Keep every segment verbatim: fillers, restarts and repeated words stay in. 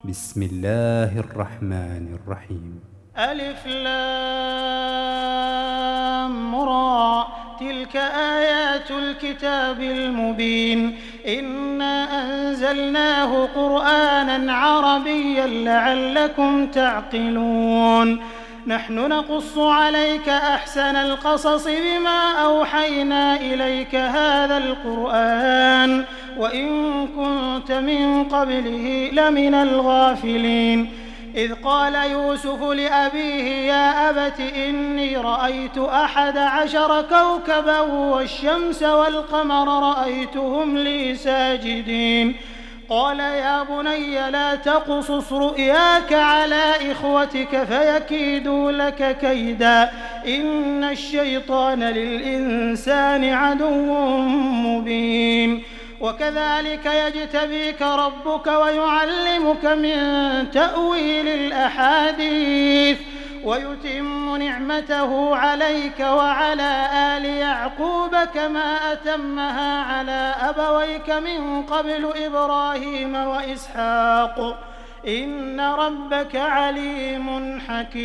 بسم الله الرحمن الرحيم. ألف لام را، تلك آيات الكتاب المبين. إنا أنزلناه قرآنا عربيا لعلكم تعقلون. نحن نقص عليك أحسن القصص بما أوحينا إليك هذا القرآن وإن كنت من قبله لمن الغافلين. إذ قال يوسف لأبيه يا أبت إني رأيت أحد عشر كوكبا والشمس والقمر رأيتهم لي ساجدين. قال يا بني لا تقصص رؤياك على إخوتك فيكيدوا لك كيدا إن الشيطان للإنسان عدو مبين. وكذلك يجتبيك ربك ويعلمك من تأويل الأحاديث ويتم نعمته عليك وعلى آل يعقوب كما أتمها على أبويك من قبل إبراهيم وإسحاق إن ربك عليم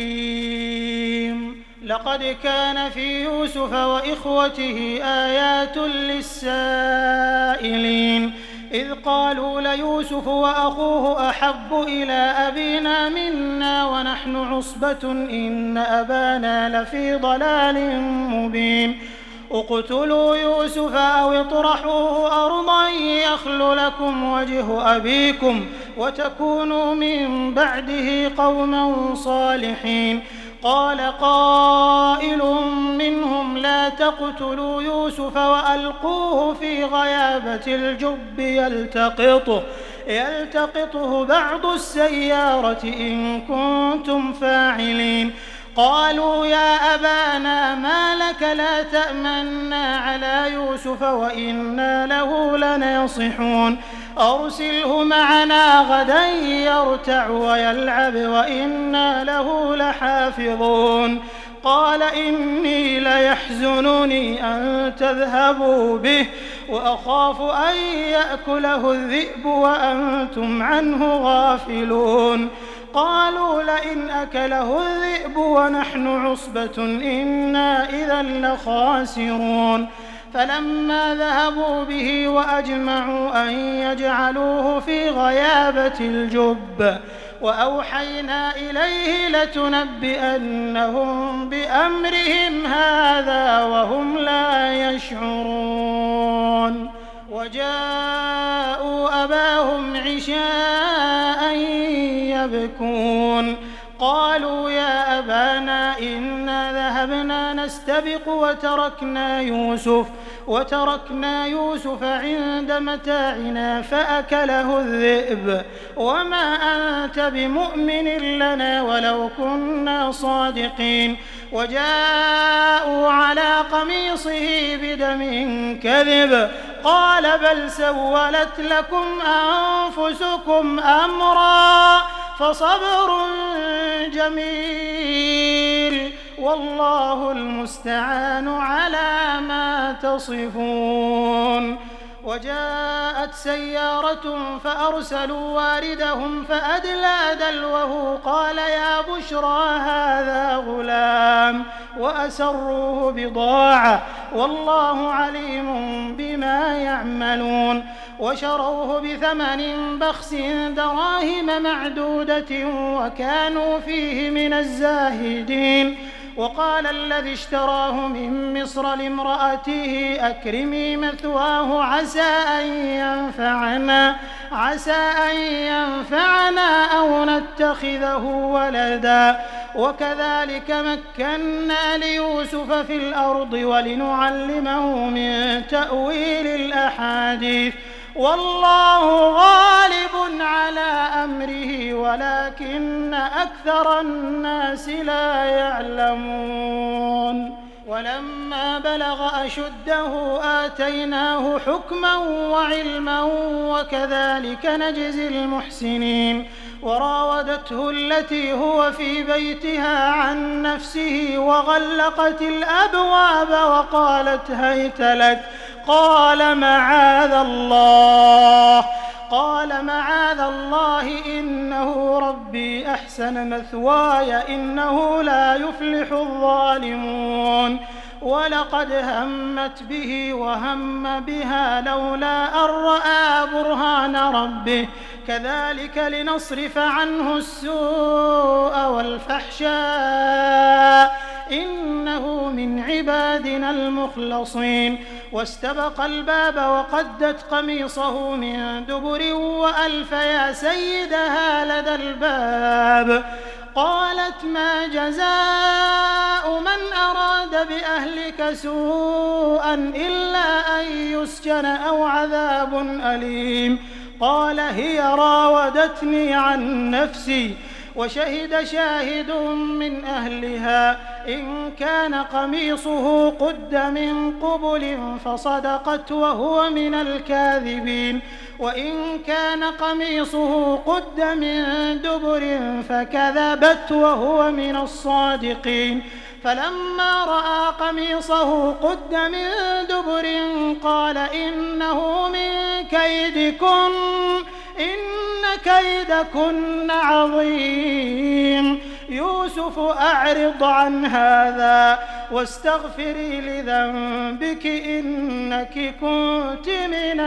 حكيم. لقد كان في يوسف وإخوته آيات للسائلين إذ قالوا ليوسف وأخوه أحب إلى أبينا منا ونحن عصبة إن أبانا لفي ضلال مبين. اقتلوا يوسف أو اطرحوه أرضا يخل لكم وجه أبيكم وتكونوا من بعده قوما صالحين. قال قائل منهم لا تقتلوا يوسف وألقوه في غيابة الجب يلتقطه, يلتقطه بعض السيارة إن كنتم فاعلين. قالوا يا أبانا ما لك لا تأمنا على يوسف وإنا له لناصحون أرسله معنا غدا يرتع ويلعب وإنا له لحافظون. قال إني ليحزنني أن تذهبوا به وأخاف أن يأكله الذئب وأنتم عنه غافلون. قالوا لئن أكله الذئب ونحن عصبة إنا إذا لخاسرون. فلما ذهبوا به وأجمعوا أن يجعلوه في غيابة الجب وأوحينا إليه لتنبئنهم بأمرهم هذا وهم لا يشعرون. وجاءوا أباهم عشاء يبكون. قالوا يا أبانا إنا ذهبنا نستبق وتركنا يوسف وتركنا يوسف عند متاعنا فأكله الذئب وما أنت بمؤمن لنا ولو كنا صادقين. وجاءوا على قميصه بدم كذب قال بل سولت لكم أنفسكم أمرا فصبر جميل والله المستعان على ما تصفون. وجاءت سيارة فأرسلوا واردهم فأدلى دلوه قال يا بشرى هذا غلام وأسروه بضاعة والله عليم بما يعملون. وشروه بثمن بخس دراهم معدودة وكانوا فيه من الزاهدين. وقال الذي اشتراه من مصر لامرأته أكرمي مثواه عسى أن ينفعنا عسى أن ينفعنا أو نتخذه ولدا. وكذلك مكنا ليوسف في الأرض ولنعلمه من تأويل الأحاديث والله غالب على أمره ولكن أكثر الناس لا يعلمون. ولما بلغ أشده آتيناه حكما وعلما وكذلك نجزي المحسنين. وراودته التي هو في بيتها عن نفسه وغلقت الأبواب وقالت هيت لك قال معاذ الله قال معاذ الله إنه ربي أحسن مثواي إنه لا يفلح الظالمون ولقد همت به وهم بها لولا أن رأى برهان ربه كذلك لنصرف عنه السوء والفحشاء إنه من عبادنا المخلصين واستبق الباب وقدت قميصه من دبر وألف يا سيدها لدى الباب قالت ما جزاء من أراد بأهلك سوءا إلا أن يسجن أو عذاب أليم قال هي راودتني عن نفسي وشهد شاهد من أهلها إن كان قميصه قد من قبل فصدقت وهو من الكاذبين وإن كان قميصه قد من دبر فكذبت وهو من الصادقين فلما رأى قميصه قد من دبر قال إنه من كيدكن إن كيدكن عظيم يوسف أعرض عن هذا واستغفري لذنبك إنك كنت من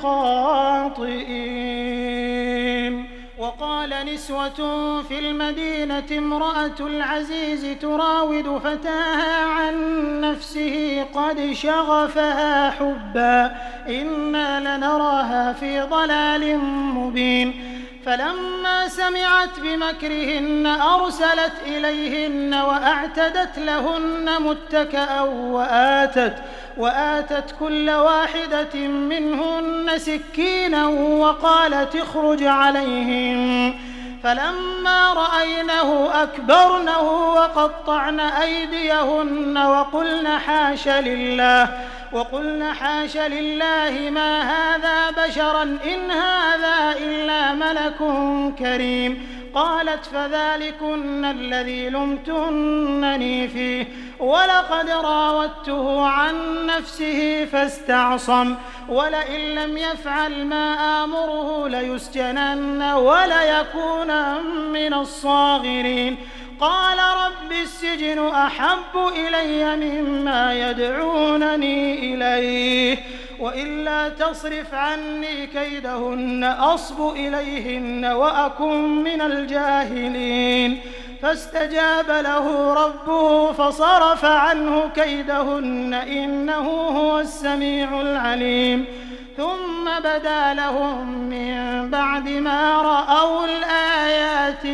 الخاطئين وقال نسوة في المدينة امرأة العزيز تراود فتاها عن نفسه قد شغفها حبا إنا لنراها في ضلال مبين فلما سمعت بمكرهن أرسلت إليهن وأعتدت لهن متكأ وآتت وآتت كل واحدة منهن سكينا وقالت اخرج عليهم فلما رأينه أكبرنه وقطعن أيديهن وقلن حاش لله وقلن حاش لله ما هذا بشرا إن هذا إلا ملك كريم قالت فذلكن الذي لمتنني فيه ولقد راودته عن نفسه فاستعصم ولئن لم يفعل ما آمره ليسجنن وليكون من الصاغرين قال رب السجن أحب إلي مما يدعونني إليه وإلا تصرف عني كيدهن أصب إليهن وأكن من الجاهلين فاستجاب له ربه فصرف عنه كيدهن إنه هو السميع العليم ثم بدا لهم من بعد ما رأوا الآيات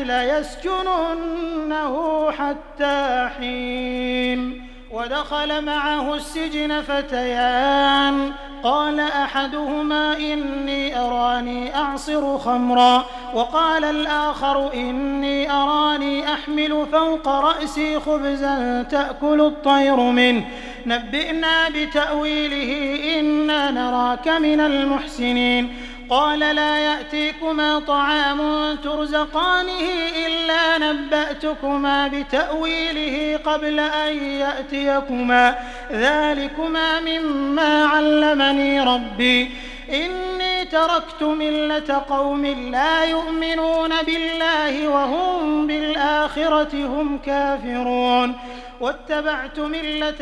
ليسجننه حتى حين ودخل معه السجن فتيان قال أحدهما إني أراني أعصر خمرا وقال الآخر إني أراني أحمل فوق رأسي خبزا تأكل الطير منه نبئنا بتأويله إنا نراك من المحسنين قال لا يأتيكما طعام ترزقانه إلا نبأتكما بتأويله قبل أن يأتيكما ذلكما مما علمني ربي إني تركت ملة قوم لا يؤمنون بالله وهم بالآخرة هم كافرون واتبعت ملة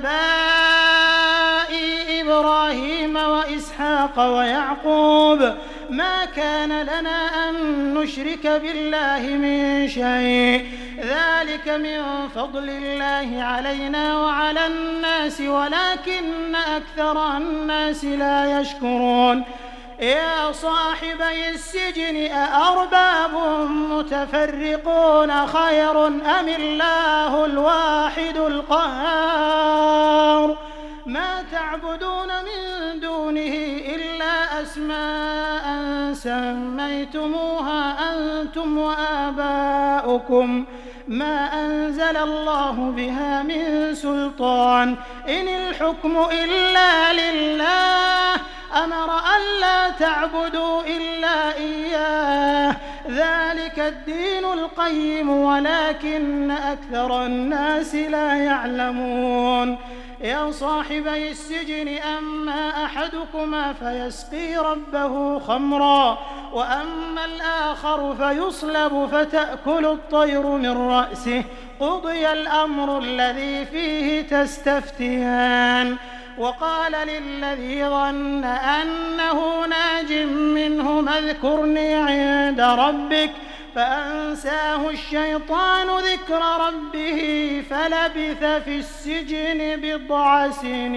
آبائي إبراهيم وإسحاق ويعقوب ما كان لنا أن نشرك بالله من شيء ذلك من فضل الله علينا وعلى الناس ولكن أكثر الناس لا يشكرون يا صاحبي السجن أأرباب متفرقون خير أم الله الواحد القهار ما تعبدون من دونه إلا أسماء سميتموها أنتم وآباؤكم ما أنزل الله بها من سلطان إن الحكم إلا لله أمر ألا تعبدوا إلا إياه ذلك الدين القيم ولكن أكثر الناس لا يعلمون يا صاحبي السجن أما أحدكما فيسقي ربه خمرا وأما الآخر فيصلب فتأكل الطير من رأسه قضي الأمر الذي فيه تستفتيان. وقال للذي ظن أنه ناج منهما اذكرني عند ربك فأنساه الشيطان ذكر ربه فلبث في السجن بضع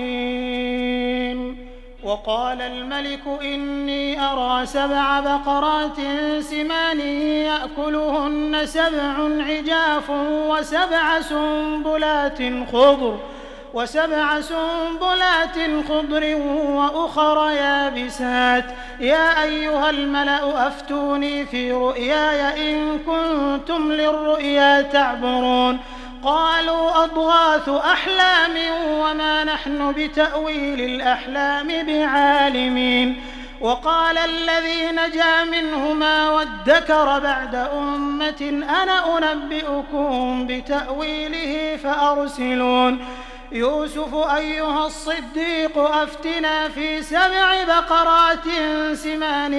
سنين. وقال الملك إني أرى سبع بقرات سمان يأكلهن سبع عجاف وسبع سنبلات خضر وسبع سنبلات خضر وأخر يابسات يا أيها الملأ أفتوني في رؤياي إن كنتم للرؤيا تعبرون. قالوا أضغاث أحلام وما نحن بتأويل الأحلام بعالمين. وقال الذي نجا منهما وادكر بعد أمة أنا أنبئكم بتأويله فأرسلون. يوسف أيها الصديق أفتنا في سبع بقرات سمان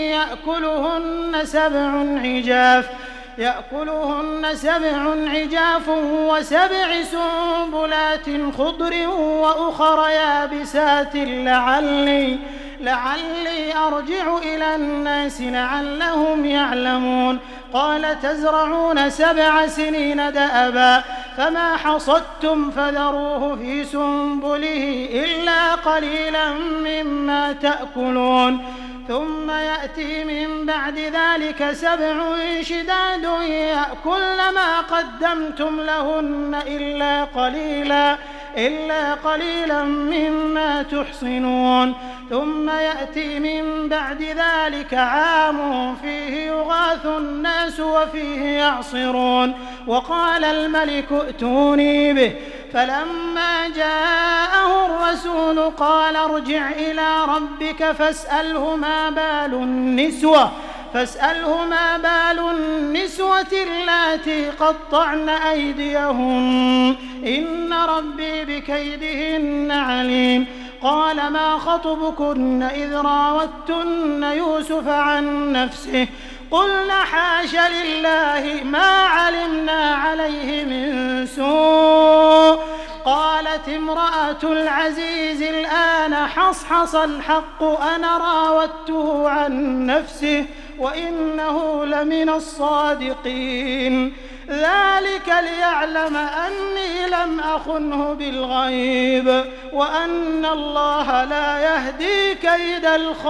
يأكلهن سبع عجاف يأكلهن سبع عجاف وسبع سنبلات خضر وأخر يابسات لعلي لعلي أرجع إلى الناس لعلهم يعلمون. قال تزرعون سبع سنين دأبا فما حصدتم فذروه في سنبله إلا قليلا مما تأكلون ثم يأتي من بعد ذلك سبع شداد يأكلن ما قدمتم لهن إلا قليلا إلا قليلا مما تحصنون ثم يأتي من بعد ذلك عام فيه يغاث الناس وفيه يعصرون. وقال الملك ائتوني به فلما جاءه الرسول قال ارجع إلى ربك فاسأله ما بال النسوة فاسأله ما بال النسوة اللاتي قطعن أيديهن إن ربي بكيدهن عليم. قال ما خطبكن إذ راوتن يوسف عن نفسه قلنا حاش لله ما علمنا عليه من سوء. قالت امرأة العزيز الآن حصحص الحق أنا راودته عن نفسه وإنه لمن الصادقين. ذلك ليعلم أني لم أخنه بالغيب وأن الله لا يهدي كيد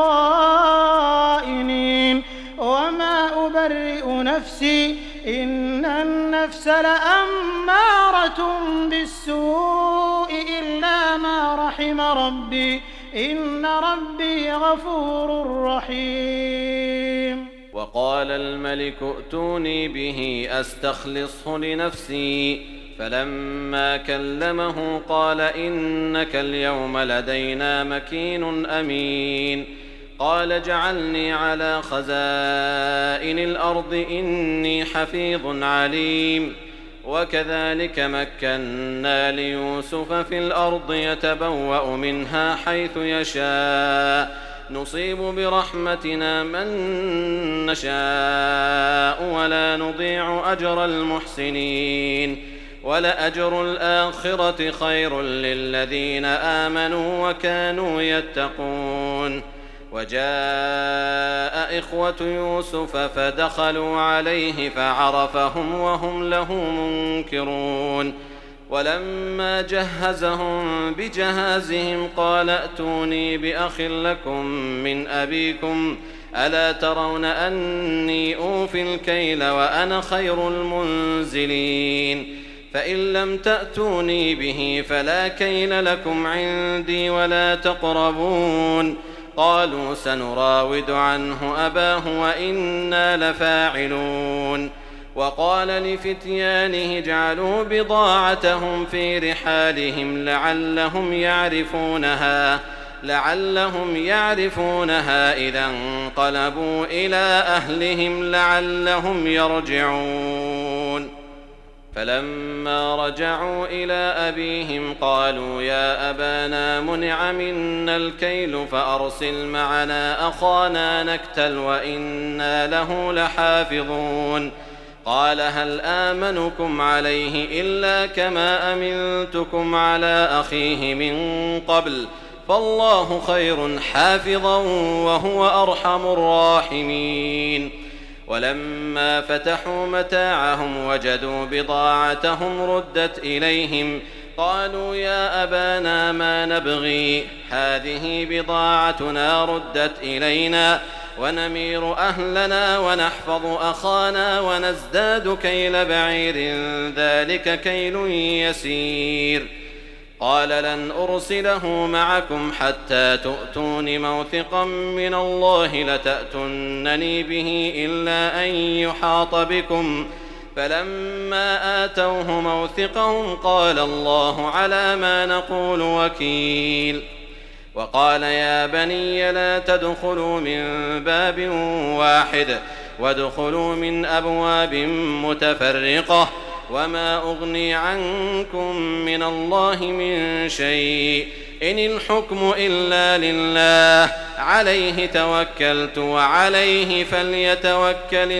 الخائنين. وما أبرئ نفسي إن النفس لأمارة بالسوء إلا ما رحم ربي إن ربي غفور رحيم. وقال الملك ائتوني به أستخلصه لنفسي فلما كلمه قال إنك اليوم لدينا مكين أمين. قال اجعلني على خزائن الأرض إني حفيظ عليم. وكذلك مكنا ليوسف في الأرض يتبوأ منها حيث يشاء نصيب برحمتنا من نشاء ولا نضيع أجر المحسنين ولأجر الآخرة خير للذين آمنوا وكانوا يتقون. وجاء إخوة يوسف فدخلوا عليه فعرفهم وهم له منكرون. ولما جهزهم بجهازهم قال ائتوني بأخ لكم من أبيكم ألا ترون أني أوفي الكيل وأنا خير المنزلين. فإن لم تأتوني به فلا كيل لكم عندي ولا تقربون. قالوا سنراود عنه أباه وإنا لفاعلون. وقال لفتيانه اجعلوا بضاعتهم في رحالهم لعلهم يعرفونها لعلهم يعرفونها إذا انقلبوا إلى أهلهم لعلهم يرجعون. فلما رجعوا إلى أبيهم قالوا يا أبانا منع منا الكيل فأرسل معنا أخانا نكتل وإنا له لحافظون قال هل آمنكم عليه إلا كما أمنتكم على أخيه من قبل فالله خير حافظا وهو أرحم الراحمين ولما فتحوا متاعهم وجدوا بضاعتهم ردت إليهم قالوا يا أبانا ما نبغي هذه بضاعتنا ردت إلينا ونمير أهلنا ونحفظ أخانا ونزداد كيل بعير ذلك كيل يسير قال لن أرسله معكم حتى تؤتون موثقا من الله لتأتونني به إلا أن يحاط بكم فلما آتوه موثقهم قال الله على ما نقول وكيل وقال يا بني لا تدخلوا من باب واحد وادخلوا من أبواب متفرقة وما أغني عنكم من الله من شيء إن الحكم إلا لله عليه توكلت وعليه فليتوكل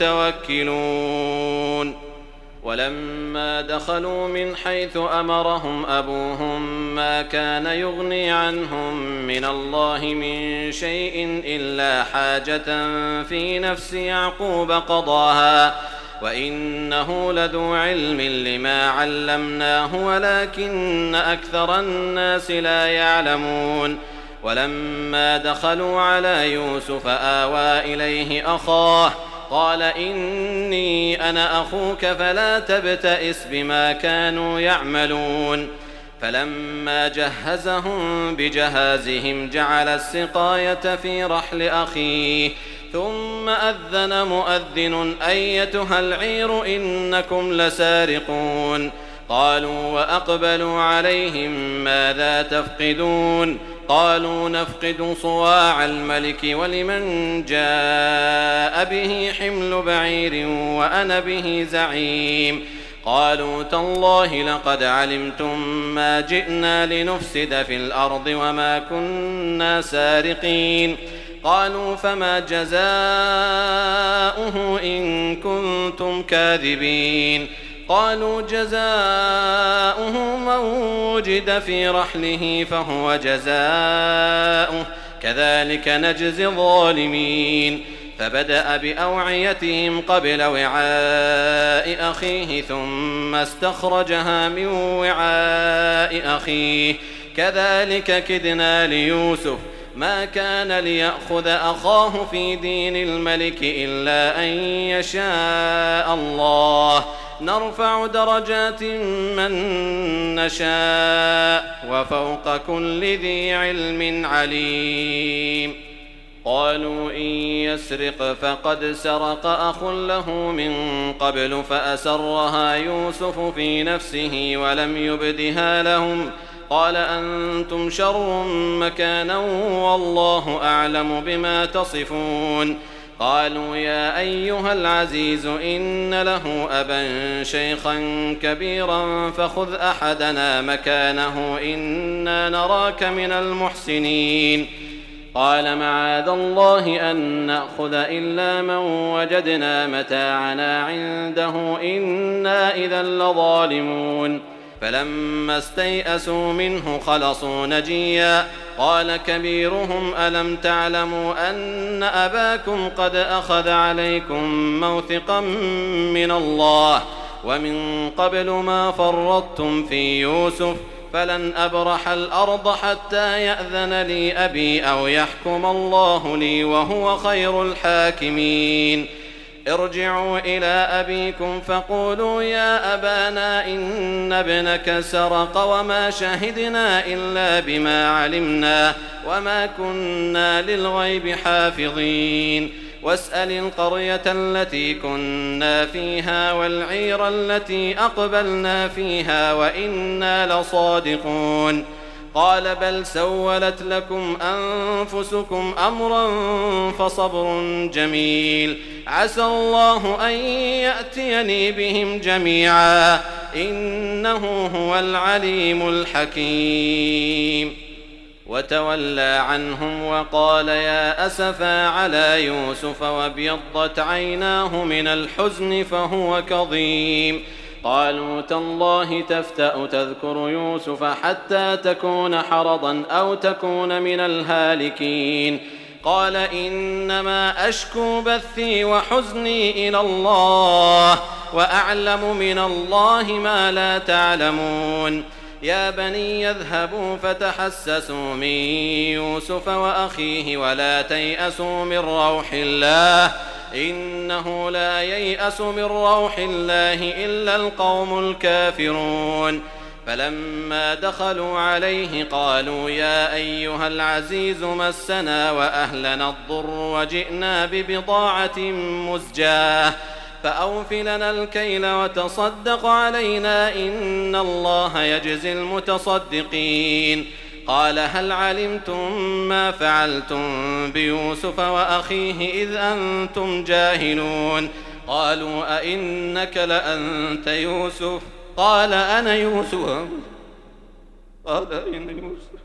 المتوكلون ولما دخلوا من حيث أمرهم أبوهم ما كان يغني عنهم من الله من شيء إلا حاجة في نفس يعقوب قضاها وإنه لذو علم لما علمناه ولكن أكثر الناس لا يعلمون ولما دخلوا على يوسف آوى إليه أخاه قال إني أنا أخوك فلا تبتئس بما كانوا يعملون فلما جهزهم بجهازهم جعل السقاية في رحل أخيه ثم أذن مؤذن أيتها العير إنكم لسارقون قالوا وأقبلوا عليهم ماذا تفقدون قالوا نفقد صواع الملك ولمن جاء به حمل بعير وأنا به زعيم قالوا تالله لقد علمتم ما جئنا لنفسد في الأرض وما كنا سارقين قالوا فما جزاؤه إن كنتم كاذبين قالوا جزاؤه من وجد في رحله فهو جزاؤه كذلك نجزي الظالمين فبدأ بأوعيتهم قبل وعاء أخيه ثم استخرجها من وعاء أخيه كذلك كدنا ليوسف ما كان ليأخذ أخاه في دين الملك إلا أن يشاء الله نرفع درجات من نشاء وفوق كل ذي علم عليم قالوا إن يسرق فقد سرق أخ له من قبل فأسرها يوسف في نفسه ولم يبدها لهم قال أنتم شر مكانا والله أعلم بما تصفون قالوا يا أيها العزيز إن له أبا شيخا كبيرا فخذ أحدنا مكانه إنا نراك من المحسنين قال معاذ الله أن نأخذ إلا من وجدنا متاعنا عنده إنا إذا لظالمون فلما استيئسوا منه خلصوا نجيا قال كبيرهم ألم تعلموا أن أباكم قد أخذ عليكم موثقا من الله ومن قبل ما فرطتم في يوسف فلن أبرح الأرض حتى يأذن لي أبي أو يحكم الله لي وهو خير الحاكمين ارجعوا إلى أبيكم فقولوا يا أبانا إن ابنك سرق وما شهدنا إلا بما علمنا وما كنا للغيب حافظين واسأل القرية التي كنا فيها والعير التي أقبلنا فيها وإنا لصادقون قال بل سولت لكم أنفسكم أمرا فصبر جميل عسى الله أن يأتيني بهم جميعا إنه هو العليم الحكيم. وتولى عنهم وقال يا أسفا على يوسف وابيضت عيناه من الحزن فهو كظيم. قالوا تالله تفتأ تذكر يوسف حتى تكون حرضا أو تكون من الهالكين. قال إنما أشكو بثي وحزني إلى الله وأعلم من الله ما لا تعلمون. يا بني يذهبوا فتحسسوا من يوسف وأخيه ولا تيأسوا من روح الله إنه لا ييأس من روح الله إلا القوم الكافرون. فلما دخلوا عليه قالوا يا أيها العزيز مسنا وأهلنا الضر وجئنا ببضاعة مزجاة فأوف لنا الكيل وتصدق علينا إن الله يجزي المتصدقين. قال هل علمتم ما فعلتم بيوسف وأخيه إذ أنتم جاهلون؟ قالوا أئنك لأنت يوسف؟ قال أنا يوسف. قال أين يوسف؟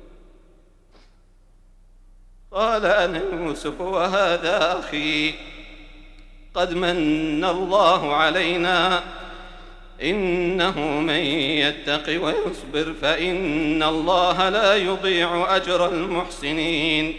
قال أنا يوسف وهذا أخي قد من الله علينا إنه من يتق ويصبر فإن الله لا يضيع أجر المحسنين.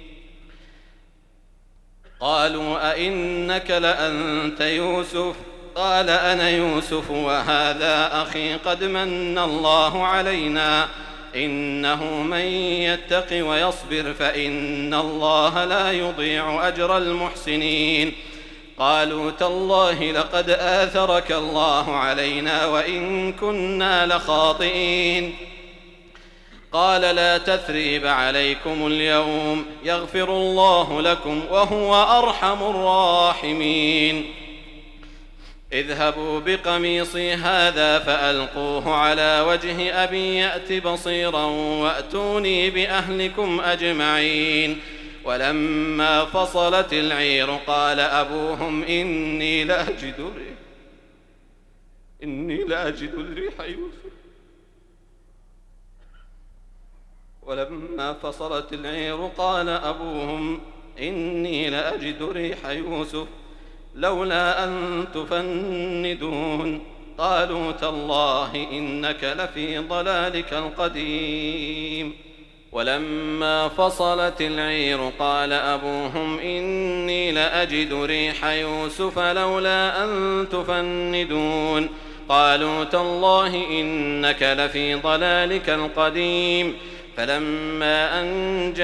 قالوا أئنك لأنت يوسف؟ قال أنا يوسف وهذا أخي قد من الله علينا إنه من يتق ويصبر فإن الله لا يضيع أجر المحسنين. قالوا تالله لقد آثرك الله علينا وإن كنا لخاطئين. قال لا تثريب عليكم اليوم يغفر الله لكم وهو أرحم الراحمين. اذهبوا بقميصي هذا فألقوه على وجه أبي يأت بصيرا وأتوني بأهلكم أجمعين. ولما فصلت العير قال أبوهم إني لأجد الريح إني لأجد الريح يوسف. ولما فصلت العير قال أبوهم إني لأجد ريح يوسف لولا أن تفندون. قالوا تالله إنك لفي ضلالك القديم. ولما فصلت العير قال أبوهم إني لأجد ريح يوسف لولا أن تفندون. قالوا تالله إنك لفي ضلالك القديم. فلما أن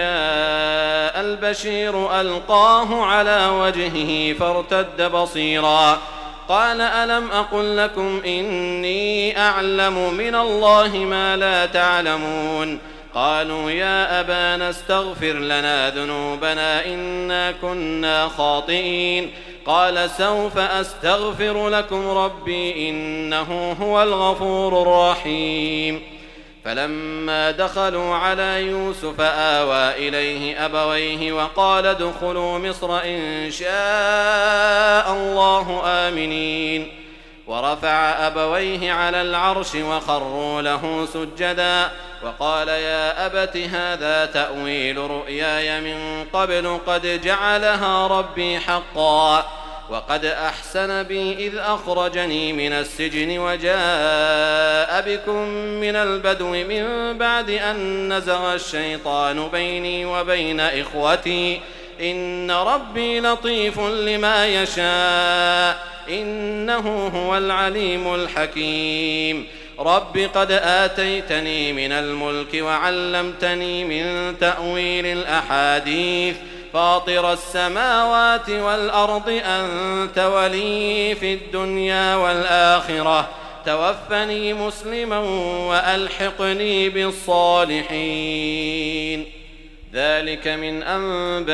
جاء البشير ألقاه على وجهه فارتد بصيرا قال ألم أقل لكم إني أعلم من الله ما لا تعلمون. قالوا يا أبانا استغفر لنا ذنوبنا إنا كنا خاطئين. قال سوف أستغفر لكم ربي إنه هو الغفور الرحيم. فلما دخلوا على يوسف آوى إليه أبويه وقال ادخلوا مصر إن شاء الله آمنين. ورفع أبويه على العرش وخروا له سجدا وقال يا أبت هذا تأويل رؤياي من قبل قد جعلها ربي حقا وقد أحسن بي إذ أخرجني من السجن وجاء بكم من البدو من بعد أن نزغ الشيطان بيني وبين إخوتي إن ربي لطيف لما يشاء إنه هو العليم الحكيم. رب قد آتيتني من الملك وعلمتني من تأويل الأحاديث فاطر السماوات والأرض أنت ولي في الدنيا والآخرة توفني مسلما وألحقني بالصالحين. ذلك من أنباء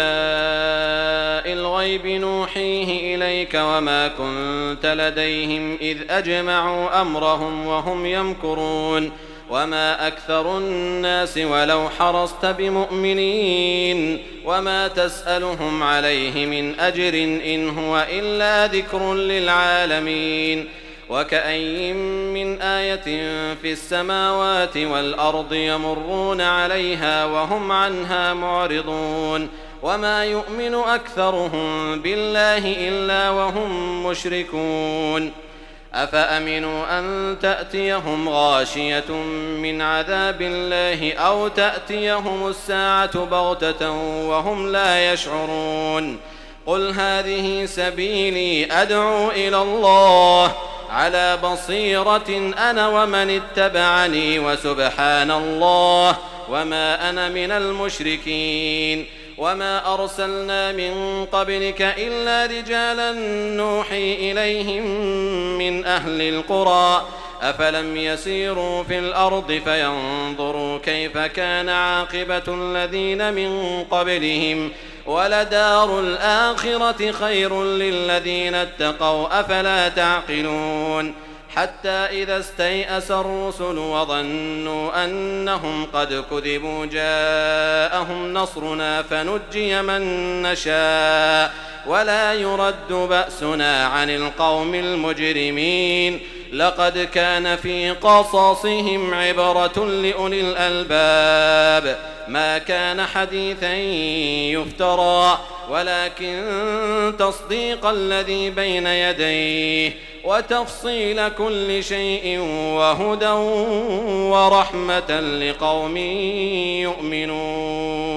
الغيب نوحيه إليك وما كنت لديهم إذ أجمعوا أمرهم وهم يمكرون. وما أكثر الناس ولو حرصت بمؤمنين وما تسألهم عليه من أجر إن هو إلا ذكر للعالمين وكأين من آية في السماوات والأرض يمرون عليها وهم عنها معرضون وما يؤمن أكثرهم بالله إلا وهم مشركون أفأمنوا أن تأتيهم غاشية من عذاب الله أو تأتيهم الساعة بغتة وهم لا يشعرون قل هذه سبيلي أدعو إلى الله على بصيرة أنا ومن اتبعني وسبحان الله وما أنا من المشركين وما أرسلنا من قبلك إلا رجالا نوحي إليهم من أهل القرى أفلم يسيروا في الأرض فينظروا كيف كان عاقبة الذين من قبلهم ولدار الآخرة خير للذين اتقوا أفلا تعقلون حتى إذا استيأس الرسل وظنوا أنهم قد كذبوا جاءهم نصرنا فنجي من نشاء ولا يرد بأسنا عن القوم المجرمين لقد كان في قصصهم عبرة لأولي الألباب ما كان حديثا يفترى ولكن تصديق الذي بين يديه وتفصيل كل شيء وهدى ورحمة لقوم يؤمنون.